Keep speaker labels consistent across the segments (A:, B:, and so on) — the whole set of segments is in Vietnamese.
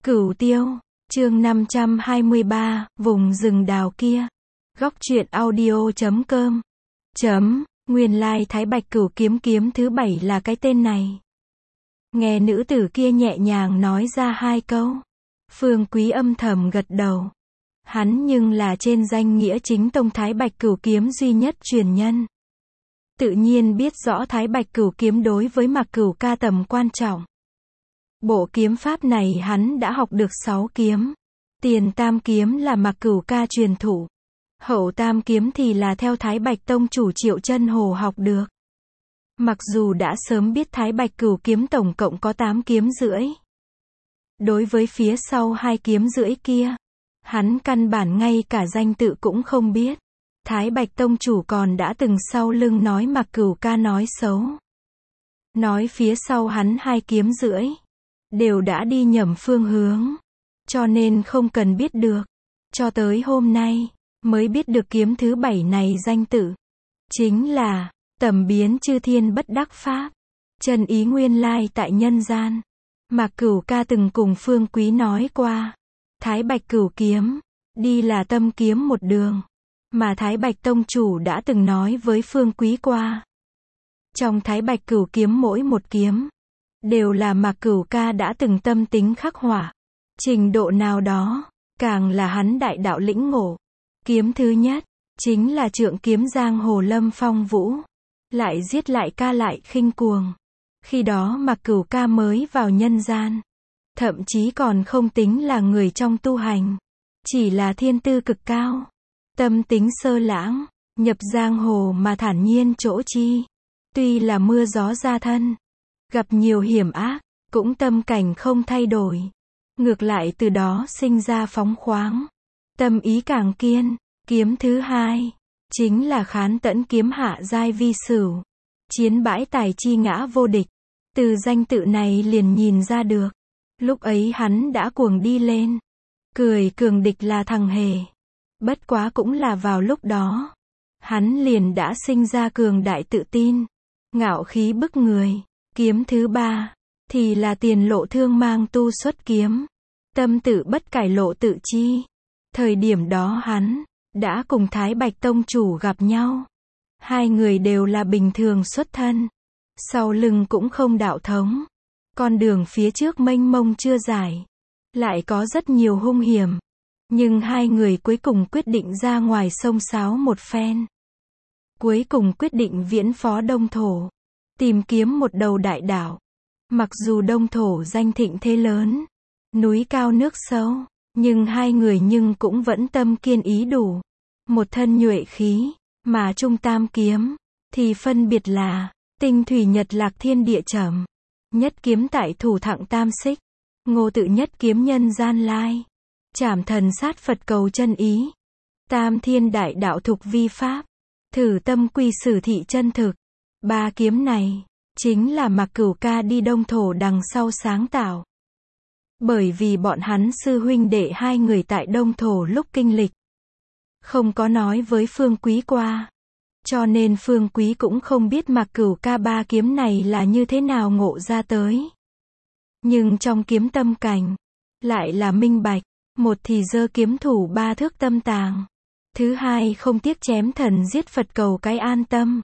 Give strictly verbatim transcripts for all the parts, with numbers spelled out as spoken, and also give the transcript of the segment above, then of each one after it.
A: Cửu Tiêu, chương năm trăm hai mươi ba, vùng rừng đào kia. Góc truyện audio chấm com. Chấm, nguyên lai Thái Bạch Cửu Kiếm kiếm thứ bảy là cái tên này. Nghe nữ tử kia nhẹ nhàng nói ra hai câu. Phương Quý âm thầm gật đầu. Hắn nhưng là trên danh nghĩa chính tông Thái Bạch Cửu Kiếm duy nhất truyền nhân. Tự nhiên biết rõ Thái Bạch Cửu Kiếm đối với Mạc Cửu ca tầm quan trọng. Bộ kiếm pháp này hắn đã học được sáu kiếm. Tiền tam kiếm là Mạc Cửu ca truyền thụ. Hậu tam kiếm thì là theo Thái Bạch tông chủ Triệu Chân Hồ học được. Mặc dù đã sớm biết Thái Bạch Cửu Kiếm tổng cộng có tám kiếm rưỡi. Đối với phía sau hai kiếm rưỡi kia, hắn căn bản ngay cả danh tự cũng không biết. Thái Bạch tông chủ còn đã từng sau lưng nói Mạc Cửu ca nói xấu. Nói phía sau hắn hai kiếm rưỡi đều đã đi nhầm phương hướng, cho nên không cần biết được. Cho tới hôm nay mới biết được kiếm thứ bảy này danh tự chính là Tầm Biến Chư Thiên Bất Đắc Pháp. Chân ý nguyên lai tại nhân gian. Mạc Cửu ca từng cùng Phương Quý nói qua, Thái Bạch Cửu Kiếm đi là tâm kiếm một đường, mà Thái Bạch tông chủ đã từng nói với Phương Quý qua. Trong Thái Bạch Cửu Kiếm mỗi một kiếm đều là Mạc Cửu ca đã từng tâm tính khắc họa. Trình độ nào đó, càng là hắn đại đạo lĩnh ngộ. Kiếm thứ nhất chính là Trượng Kiếm Giang Hồ Lâm Phong Vũ, lại giết lại ca lại khinh cuồng. Khi đó Mạc Cửu ca mới vào nhân gian, thậm chí còn không tính là người trong tu hành, chỉ là thiên tư cực cao, tâm tính sơ lãng, nhập giang hồ mà thản nhiên chỗ chi. Tuy là mưa gió ra thân, gặp nhiều hiểm ác, cũng tâm cảnh không thay đổi. Ngược lại từ đó sinh ra phóng khoáng, tâm ý càng kiên. Kiếm thứ hai chính là Khán Tẫn Kiếm Hạ Giai Vi Sửu, chiến bãi tài chi ngã vô địch. Từ danh tự này liền nhìn ra được, lúc ấy hắn đã cuồng đi lên, cười cường địch là thằng hề. Bất quá cũng là vào lúc đó, hắn liền đã sinh ra cường đại tự tin, ngạo khí bức người. Kiếm thứ ba thì là Tiền Lộ Thương Mang Tu Xuất Kiếm, tâm tự bất cải lộ tự chi. Thời điểm đó hắn đã cùng Thái Bạch tông chủ gặp nhau. Hai người đều là bình thường xuất thân, sau lưng cũng không đạo thống. Con đường phía trước mênh mông chưa giải, lại có rất nhiều hung hiểm. Nhưng hai người cuối cùng quyết định ra ngoài sông sáo một phen. Cuối cùng quyết định viễn phó Đông Thổ, tìm kiếm một đầu đại đảo. Mặc dù Đông Thổ danh thịnh thế lớn, núi cao nước sâu, nhưng hai người nhưng cũng vẫn tâm kiên ý đủ. Một thân nhuệ khí, mà trung tam kiếm thì phân biệt là Tinh Thủy Nhật Lạc Thiên Địa Trầm, nhất kiếm tại thủ thặng tam xích, Ngô Tự nhất kiếm nhân gian lai, Trảm Thần Sát Phật cầu chân ý, Tam Thiên Đại Đạo Thục vi pháp, Thử Tâm Quy Sử thị chân thực. Ba kiếm này chính là Mạc Cửu ca đi Đông Thổ đằng sau sáng tạo. Bởi vì bọn hắn sư huynh đệ hai người tại Đông Thổ lúc kinh lịch, không có nói với Phương Quý qua, cho nên Phương Quý cũng không biết Mạc Cửu ca ba kiếm này là như thế nào ngộ ra tới. Nhưng trong kiếm tâm cảnh, lại là minh bạch. Một thì giơ kiếm thủ ba thước tâm tàng, thứ hai không tiếc chém thần giết Phật cầu cái an tâm,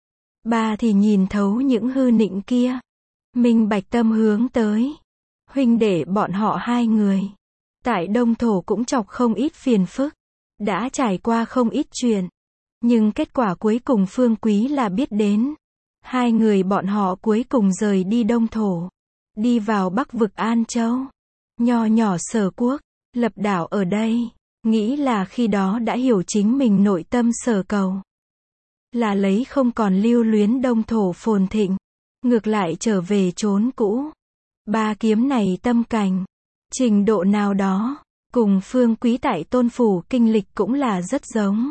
A: ba thì nhìn thấu những hư nịnh kia, minh bạch tâm hướng tới. Huynh đệ bọn họ hai người tại Đông Thổ cũng chọc không ít phiền phức, đã trải qua không ít chuyện, nhưng kết quả cuối cùng Phương Quý là biết đến. Hai người bọn họ cuối cùng rời đi Đông Thổ, đi vào Bắc vực An Châu, nho nhỏ Sở Quốc, lập đảo ở đây. Nghĩ là khi đó đã hiểu chính mình nội tâm sở cầu, là lấy không còn lưu luyến Đông Thổ phồn thịnh, ngược lại trở về chốn cũ. Ba kiếm này tâm cảnh, trình độ nào đó, cùng Phương Quý tại Tôn Phủ kinh lịch cũng là rất giống.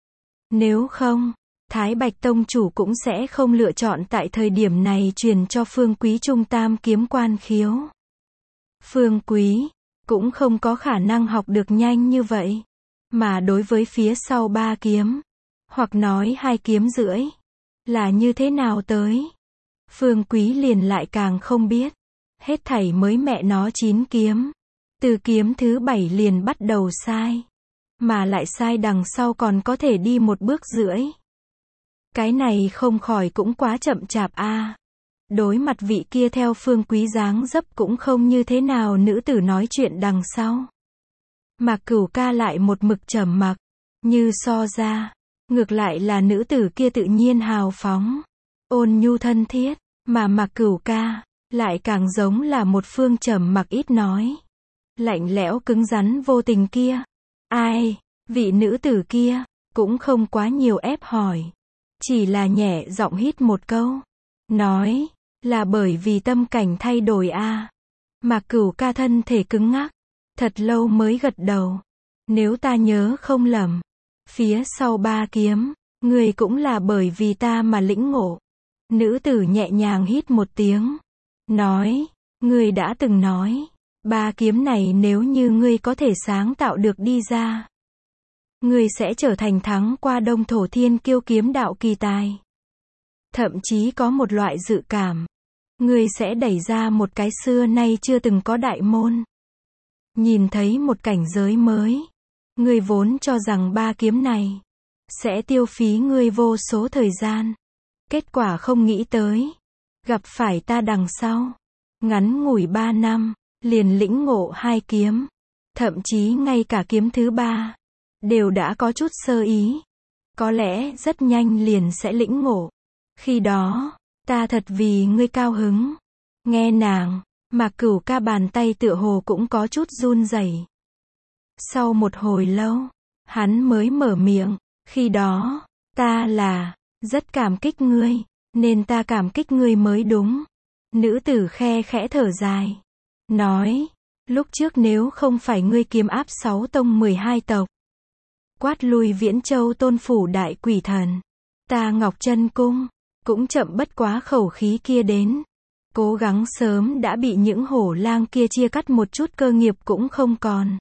A: Nếu không, Thái Bạch tông chủ cũng sẽ không lựa chọn tại thời điểm này truyền cho Phương Quý trung tam kiếm quan khiếu. Phương Quý cũng không có khả năng học được nhanh như vậy. Mà đối với phía sau ba kiếm, hoặc nói hai kiếm rưỡi, là như thế nào tới, Phương Quý liền lại càng không biết. Hết thảy mới mẹ nó chín kiếm, Từ kiếm thứ bảy liền bắt đầu sai. Mà lại sai đằng sau còn có thể đi một bước rưỡi. Cái này không khỏi cũng quá chậm chạp a. À. Đối mặt vị kia theo Phương Quý dáng dấp cũng không như thế nào nữ tử nói chuyện đằng sau. Mạc Cửu ca lại một mực trầm mặc, như so ra, ngược lại là nữ tử kia tự nhiên hào phóng, ôn nhu thân thiết, mà Mạc Cửu ca lại càng giống là một phương trầm mặc ít nói, lạnh lẽo cứng rắn vô tình kia. Ai, vị nữ tử kia cũng không quá nhiều ép hỏi, chỉ là nhẹ giọng hít một câu, nói, là bởi vì tâm cảnh thay đổi a. À. Mạc Cửu ca thân thể cứng ngắc, thật lâu mới gật đầu. Nếu ta nhớ không lầm, phía sau ba kiếm, người cũng là bởi vì ta mà lĩnh ngộ. Nữ tử nhẹ nhàng hít một tiếng, nói, người đã từng nói, ba kiếm này nếu như ngươi có thể sáng tạo được đi ra, ngươi sẽ trở thành thắng qua Đông Thổ Thiên Kiêu kiếm đạo kỳ tài. Thậm chí có một loại dự cảm, ngươi sẽ đẩy ra một cái xưa nay chưa từng có đại môn. Nhìn thấy một cảnh giới mới. Ngươi vốn cho rằng ba kiếm này sẽ tiêu phí ngươi vô số thời gian. Kết quả không nghĩ tới. Gặp phải ta đằng sau. Ngắn ngủi ba năm, liền lĩnh ngộ hai kiếm. Thậm chí ngay cả kiếm thứ ba, đều đã có chút sơ ý. Có lẽ rất nhanh liền sẽ lĩnh ngộ. Khi đó, ta thật vì ngươi cao hứng. Nghe nàng, Mạc Cửu ca bàn tay tựa hồ cũng có chút run rẩy. Sau một hồi lâu, hắn mới mở miệng, khi đó, ta là, rất cảm kích ngươi, nên ta cảm kích ngươi mới đúng. Nữ tử khe khẽ thở dài, nói, lúc trước nếu không phải ngươi kiếm áp sáu tông mười hai tộc, quát lui Viễn Châu Tôn phủ đại quỷ thần, ta Ngọc Chân Cung, cũng chậm bất quá khẩu khí kia đến. Cố gắng sớm đã bị những hổ lang kia chia cắt một chút cơ nghiệp cũng không còn.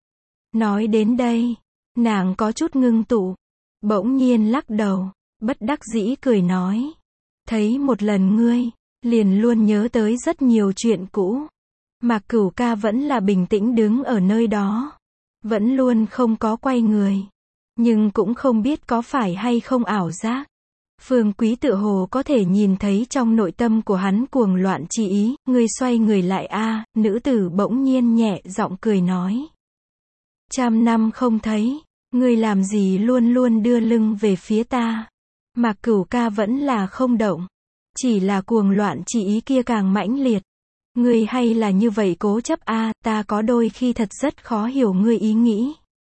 A: Nói đến đây, nàng có chút ngưng tụ, bỗng nhiên lắc đầu, bất đắc dĩ cười nói. Thấy một lần ngươi, liền luôn nhớ tới rất nhiều chuyện cũ. Mạc Cửu ca vẫn là bình tĩnh đứng ở nơi đó. Vẫn luôn không có quay người. Nhưng cũng không biết có phải hay không ảo giác. Phương Quý tựa hồ có thể nhìn thấy trong nội tâm của hắn cuồng loạn chi ý, ngươi xoay người lại a. À, nữ tử bỗng nhiên nhẹ giọng cười nói. Trăm năm không thấy, ngươi làm gì luôn luôn đưa lưng về phía ta. Mạc Cửu ca vẫn là không động, chỉ là cuồng loạn chi ý kia càng mãnh liệt. Ngươi hay là như vậy cố chấp a, à, ta có đôi khi thật rất khó hiểu ngươi ý nghĩ.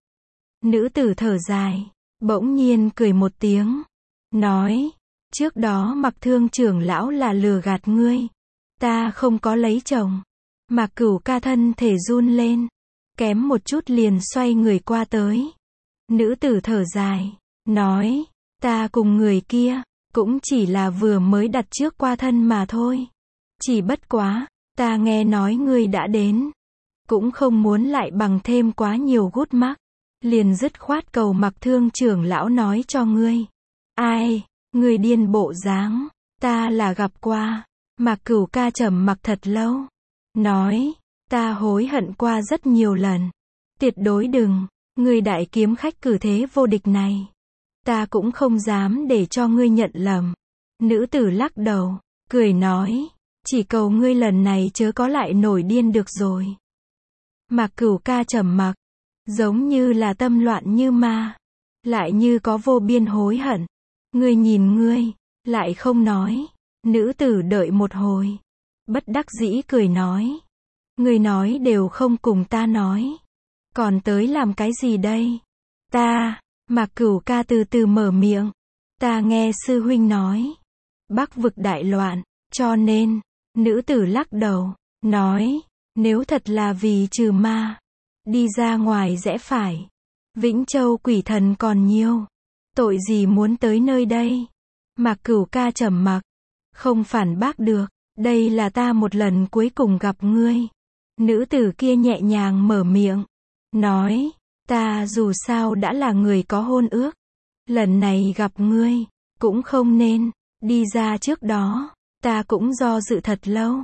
A: Nữ tử thở dài, bỗng nhiên cười một tiếng. Nói, trước đó Mạc Thương trưởng lão là lừa gạt ngươi. Ta không có lấy chồng. Mạc Cửu ca thân thể run lên. Kém một chút liền xoay người qua tới. Nữ tử thở dài. Nói, ta cùng người kia, cũng chỉ là vừa mới đặt trước qua thân mà thôi. Chỉ bất quá, ta nghe nói ngươi đã đến. Cũng không muốn lại bằng thêm quá nhiều gút mắc. Liền dứt khoát cầu Mạc Thương trưởng lão nói cho ngươi. Ai, người điên bộ dáng, ta là gặp qua. Mạc Cửu ca trầm mặc thật lâu. Nói, ta hối hận qua rất nhiều lần. Tuyệt đối đừng, người đại kiếm khách cử thế vô địch này. Ta cũng không dám để cho ngươi nhận lầm. Nữ tử lắc đầu, cười nói, chỉ cầu ngươi lần này chớ có lại nổi điên được rồi. Mạc Cửu ca trầm mặc, giống như là tâm loạn như ma, lại như có vô biên hối hận. Ngươi nhìn ngươi, lại không nói. Nữ tử đợi một hồi, bất đắc dĩ cười nói. Ngươi nói đều không cùng ta nói. Còn tới làm cái gì đây? Ta, Mạc Cửu ca từ từ mở miệng. Ta nghe sư huynh nói. Bắc vực đại loạn, cho nên, nữ tử lắc đầu, nói, nếu thật là vì trừ ma, đi ra ngoài rẽ phải. Vĩnh Châu quỷ thần còn nhiều. Tội gì muốn tới nơi đây? Mạc Cửu ca trầm mặc, không phản bác được, đây là ta một lần cuối cùng gặp ngươi. Nữ tử kia nhẹ nhàng mở miệng, nói, ta dù sao đã là người có hôn ước. Lần này gặp ngươi, cũng không nên, đi ra trước đó, ta cũng do dự thật lâu.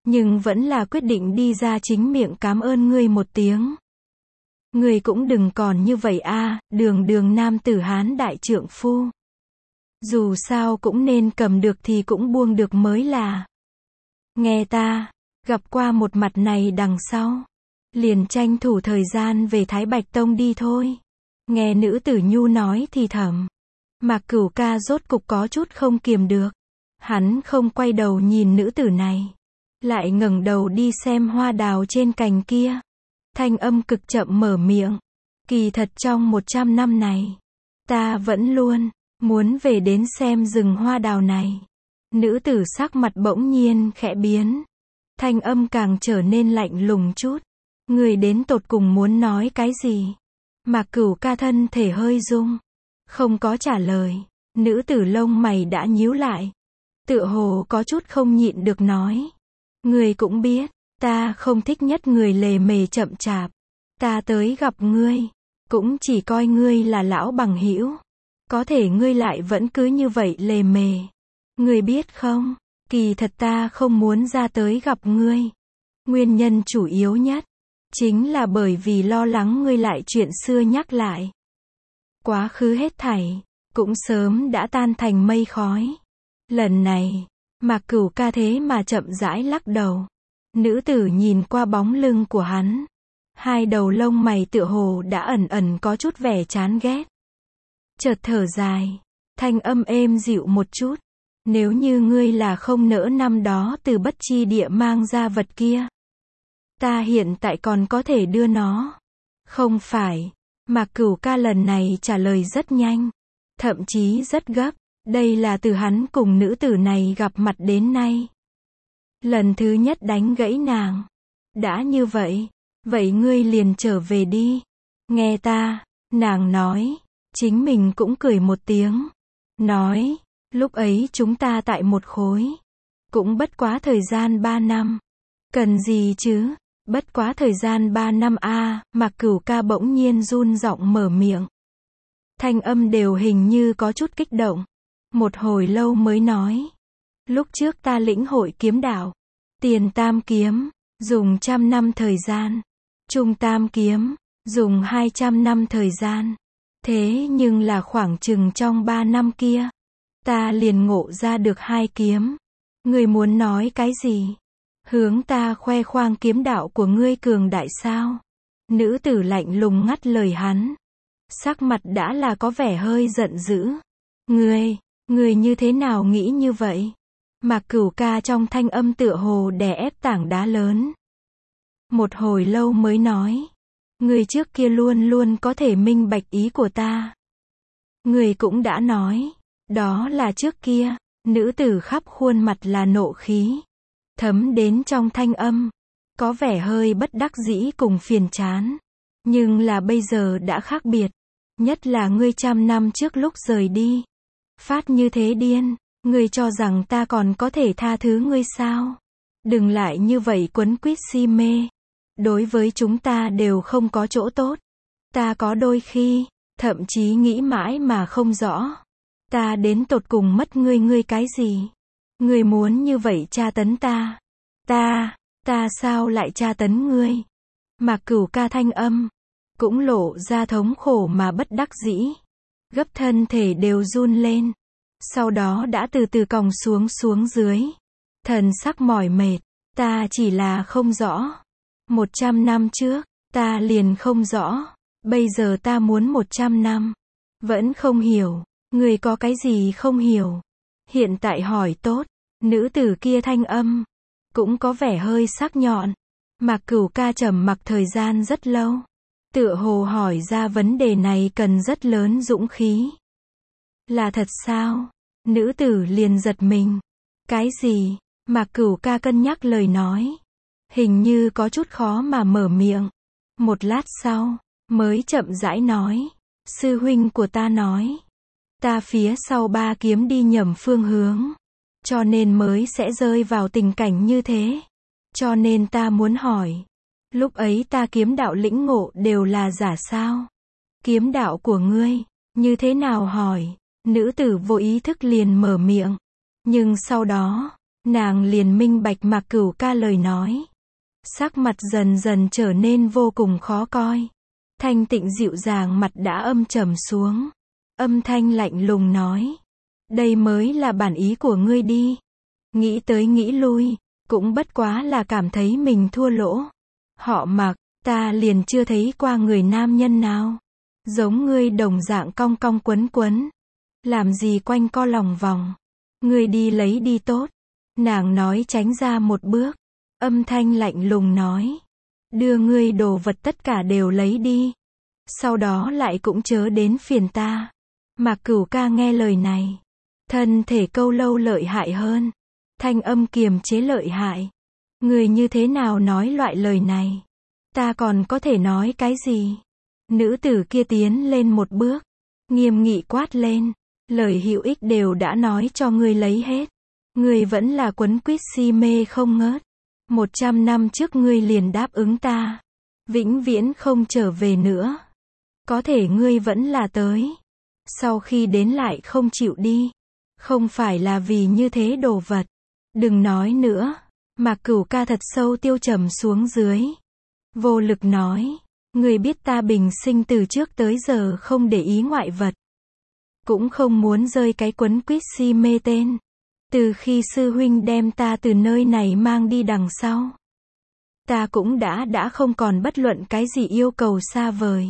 A: nhưng vẫn là quyết định đi ra chính miệng cảm ơn ngươi một tiếng. Ngươi cũng đừng còn như vậy a, đường đường nam tử Hán đại trượng phu. Dù sao cũng nên cầm được thì cũng buông được mới là. Nghe ta, gặp qua một mặt này đằng sau, liền tranh thủ thời gian về Thái Bạch Tông đi thôi. Nghe nữ tử nhu nói thì thầm. Mạc Cửu ca rốt cục có chút không kiềm được. Hắn không quay đầu nhìn nữ tử này, lại ngẩng đầu đi xem hoa đào trên cành kia. Thanh âm cực chậm mở miệng. Kỳ thật trong một trăm năm này, ta vẫn luôn muốn về đến xem rừng hoa đào này. Nữ tử sắc mặt bỗng nhiên khẽ biến. Thanh âm càng trở nên lạnh lùng chút. Người đến tột cùng muốn nói cái gì? Mạc Cửu ca thân thể hơi rung, không có trả lời. Nữ tử lông mày đã nhíu lại, tựa hồ có chút không nhịn được nói. Người cũng biết, ta không thích nhất người lề mề chậm chạp. Ta tới gặp ngươi, cũng chỉ coi ngươi là lão bằng hữu. Có thể ngươi lại vẫn cứ như vậy lề mề. Ngươi biết không, kỳ thật ta không muốn ra tới gặp ngươi. Nguyên nhân chủ yếu nhất, chính là bởi vì lo lắng ngươi lại chuyện xưa nhắc lại. Quá khứ hết thảy, cũng sớm đã tan thành mây khói. Lần này, Mạc Cửu ca thế mà chậm rãi lắc đầu. Nữ tử nhìn qua bóng lưng của hắn. Hai đầu lông mày tựa hồ đã ẩn ẩn có chút vẻ chán ghét. Chợt thở dài, thanh âm êm dịu một chút. Nếu như ngươi là không nỡ năm đó từ bất chi địa mang ra vật kia, ta hiện tại còn có thể đưa nó. Không phải. Mạc Cửu ca lần này trả lời rất nhanh, thậm chí rất gấp. Đây là từ hắn cùng nữ tử này gặp mặt đến nay, lần thứ nhất đánh gãy nàng. Đã như vậy, vậy ngươi liền trở về đi. Nghe ta, nàng nói. Chính mình cũng cười một tiếng. Nói, lúc ấy chúng ta tại một khối. Cũng bất quá thời gian ba năm. Cần gì chứ? Bất quá thời gian ba năm a à, Mạc Cửu ca bỗng nhiên run giọng mở miệng. Thanh âm đều hình như có chút kích động. Một hồi lâu mới nói. Lúc trước ta lĩnh hội kiếm đạo. Tiền tam kiếm, dùng trăm năm thời gian. Trung tam kiếm, dùng hai trăm năm thời gian. Thế nhưng là khoảng chừng trong ba năm kia, ta liền ngộ ra được hai kiếm. Ngươi muốn nói cái gì? Hướng ta khoe khoang kiếm đạo của ngươi cường đại sao? Nữ tử lạnh lùng ngắt lời hắn. Sắc mặt đã là có vẻ hơi giận dữ. Ngươi, ngươi như thế nào nghĩ như vậy? Mạc Cửu ca trong thanh âm tựa hồ đè ép tảng đá lớn. Một hồi lâu mới nói. Ngươi trước kia luôn luôn có thể minh bạch ý của ta. Ngươi cũng đã nói. Đó là trước kia. Nữ tử khắp khuôn mặt là nộ khí. Thấm đến trong thanh âm. Có vẻ hơi bất đắc dĩ cùng phiền chán. Nhưng là bây giờ đã khác biệt. Nhất là ngươi trăm năm trước lúc rời đi. Phát như thế điên. Ngươi cho rằng ta còn có thể tha thứ ngươi sao? Đừng lại như vậy quấn quýt si mê. Đối với chúng ta đều không có chỗ tốt. Ta có đôi khi, thậm chí nghĩ mãi mà không rõ. Ta đến tột cùng mất ngươi ngươi cái gì? Ngươi muốn như vậy tra tấn ta. Ta, ta sao lại tra tấn ngươi? Mạc Cửu ca thanh âm, cũng lộ ra thống khổ mà bất đắc dĩ. Gấp thân thể đều run lên. Sau đó đã từ từ còng xuống xuống dưới. Thần sắc mỏi mệt. Ta chỉ là không rõ. Một trăm năm trước, ta liền không rõ. Bây giờ ta muốn một trăm năm. Vẫn không hiểu. Người có cái gì không hiểu? Hiện tại hỏi tốt. Nữ tử kia thanh âm, cũng có vẻ hơi sắc nhọn. Mạc Cửu ca trầm mặc thời gian rất lâu. Tựa hồ hỏi ra vấn đề này cần rất lớn dũng khí. Là thật sao? Nữ tử liền giật mình. Cái gì? Mạc Cửu ca cân nhắc lời nói. Hình như có chút khó mà mở miệng. Một lát sau, mới chậm rãi nói. Sư huynh của ta nói. Ta phía sau ba kiếm đi nhầm phương hướng. Cho nên mới sẽ rơi vào tình cảnh như thế. Cho nên ta muốn hỏi. Lúc ấy ta kiếm đạo lĩnh ngộ đều là giả sao? Kiếm đạo của ngươi, như thế nào hỏi? Nữ tử vô ý thức liền mở miệng. Nhưng sau đó, Nàng liền minh bạch Mạc Cửu ca lời nói. Sắc mặt dần dần trở nên vô cùng khó coi. Thanh Tịnh dịu dàng mặt đã âm trầm xuống. Âm thanh lạnh lùng nói. Đây mới là bản ý của ngươi đi. Nghĩ tới nghĩ lui, cũng bất quá là cảm thấy mình thua lỗ. Họ Mạc, ta liền chưa thấy qua người nam nhân nào giống ngươi đồng dạng cong cong quấn quấn. Làm gì quanh co lòng vòng. Ngươi đi lấy đi tốt. Nàng nói tránh ra một bước. Âm thanh lạnh lùng nói. Đưa ngươi đồ vật tất cả đều lấy đi. Sau đó lại cũng chớ đến phiền ta. Mạc Cửu ca nghe lời này. Thân thể câu lâu lợi hại hơn. Thanh âm kiềm chế lợi hại. Người như thế nào nói loại lời này? Ta còn có thể nói cái gì? Nữ tử kia tiến lên một bước. Nghiêm nghị quát lên. Lời hữu ích đều đã nói cho ngươi lấy hết. Ngươi vẫn là quấn quýt si mê không ngớt. Một trăm năm trước ngươi liền đáp ứng ta. Vĩnh viễn không trở về nữa. Có thể ngươi vẫn là tới. Sau khi đến lại không chịu đi. Không phải là vì như thế đồ vật. Đừng nói nữa. Mạc Cửu ca thật sâu tiêu trầm xuống dưới. Vô lực nói. Ngươi biết ta bình sinh từ trước tới giờ không để ý ngoại vật. Cũng không muốn rơi cái quấn quýt si mê tên. Từ khi sư huynh đem ta từ nơi này mang đi đằng sau. Ta cũng đã đã không còn bất luận cái gì yêu cầu xa vời.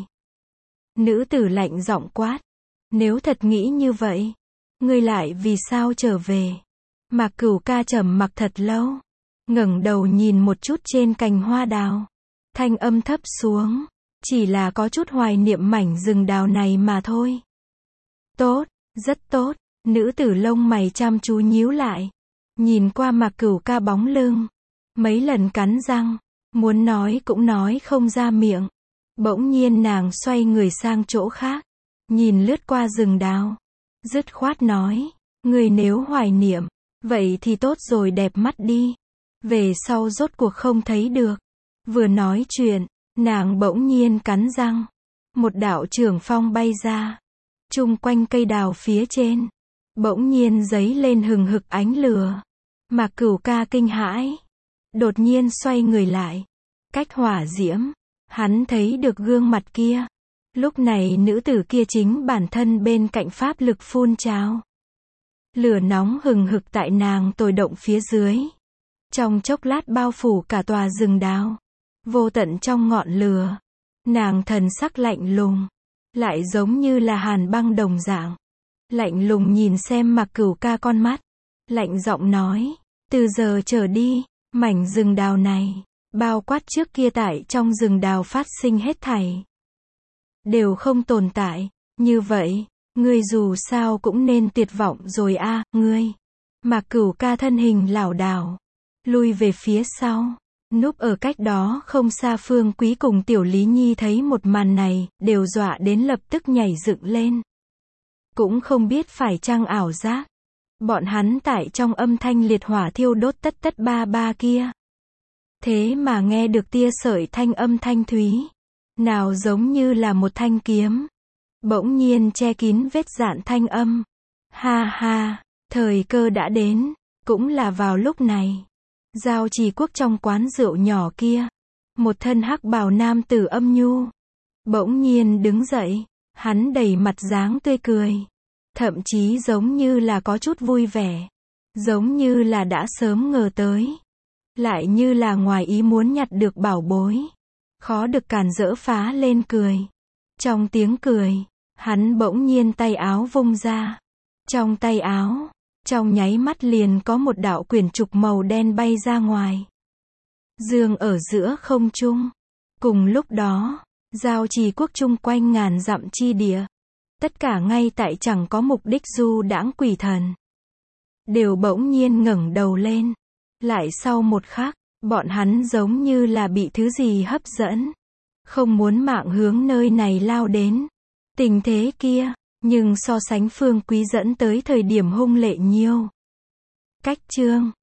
A: Nữ tử lạnh giọng quát. Nếu thật nghĩ như vậy. Ngươi lại vì sao trở về? Mạc Cửu ca trầm mặc thật lâu. Ngẩng đầu nhìn một chút trên cành hoa đào. Thanh âm thấp xuống. Chỉ là có chút hoài niệm mảnh rừng đào này mà thôi. Tốt, rất tốt. Nữ tử lông mày chăm chú nhíu lại. Nhìn qua Mạc Cửu ca bóng lưng. Mấy lần cắn răng. Muốn nói cũng nói không ra miệng. Bỗng nhiên nàng xoay người sang chỗ khác. Nhìn lướt qua rừng đào. Dứt khoát nói. Người nếu hoài niệm. Vậy thì tốt rồi, đẹp mắt đi. Về sau rốt cuộc không thấy được. Vừa nói chuyện. Nàng bỗng nhiên cắn răng. Một đạo trường phong bay ra. Chung quanh cây đào phía trên. Bỗng nhiên giấy lên hừng hực ánh lửa. Mạc Cửu ca kinh hãi. Đột nhiên xoay người lại. Cách hỏa diễm. Hắn thấy được gương mặt kia. Lúc này nữ tử kia chính bản thân bên cạnh pháp lực phun trào. Lửa nóng hừng hực tại nàng tồi động phía dưới. Trong chốc lát bao phủ cả tòa rừng đào. Vô tận trong ngọn lửa. Nàng thần sắc lạnh lùng. Lại giống như là hàn băng đồng dạng. Lạnh lùng nhìn xem Mạc Cửu ca con mắt. Lạnh giọng nói. Từ giờ trở đi, mảnh rừng đào này, bao quát trước kia tại trong rừng đào phát sinh hết thảy. Đều không tồn tại. Như vậy, ngươi dù sao cũng nên tuyệt vọng rồi a, à, ngươi. Mạc Cửu ca thân hình lảo đảo. Lui về phía sau. Núp ở cách đó không xa Phương Quý cùng Tiểu Lý Nhi thấy một màn này, đều dọa đến lập tức nhảy dựng lên. Cũng không biết phải chăng ảo giác. Bọn hắn tại trong âm thanh liệt hỏa thiêu đốt tất tất ba ba kia. Thế mà nghe được tia sợi thanh âm thanh thúy. Nào giống như là một thanh kiếm. Bỗng nhiên che kín vết dạn thanh âm. Ha ha, thời cơ đã đến. Cũng là vào lúc này. Giao Trì Quốc trong quán rượu nhỏ kia. Một thân hắc bào nam tử âm nhu. Bỗng nhiên đứng dậy. Hắn đầy mặt dáng tươi cười. Thậm chí giống như là có chút vui vẻ. Giống như là đã sớm ngờ tới. Lại như là ngoài ý muốn nhặt được bảo bối. Khó được càn rỡ phá lên cười. Trong tiếng cười, hắn bỗng nhiên tay áo vung ra. Trong tay áo, trong nháy mắt liền có một đạo quyển trục màu đen bay ra ngoài. Dương ở giữa không trung. Cùng lúc đó, Giao Trì Quốc chung quanh ngàn dặm chi địa. Tất cả ngay tại chẳng có mục đích du đãng quỷ thần. Đều bỗng nhiên ngẩng đầu lên. Lại sau một khắc, bọn hắn giống như là bị thứ gì hấp dẫn. Không muốn mạng hướng nơi này lao đến. Tình thế kia, nhưng so sánh Phương Quý dẫn tới thời điểm hung lệ nhiêu. Cách chương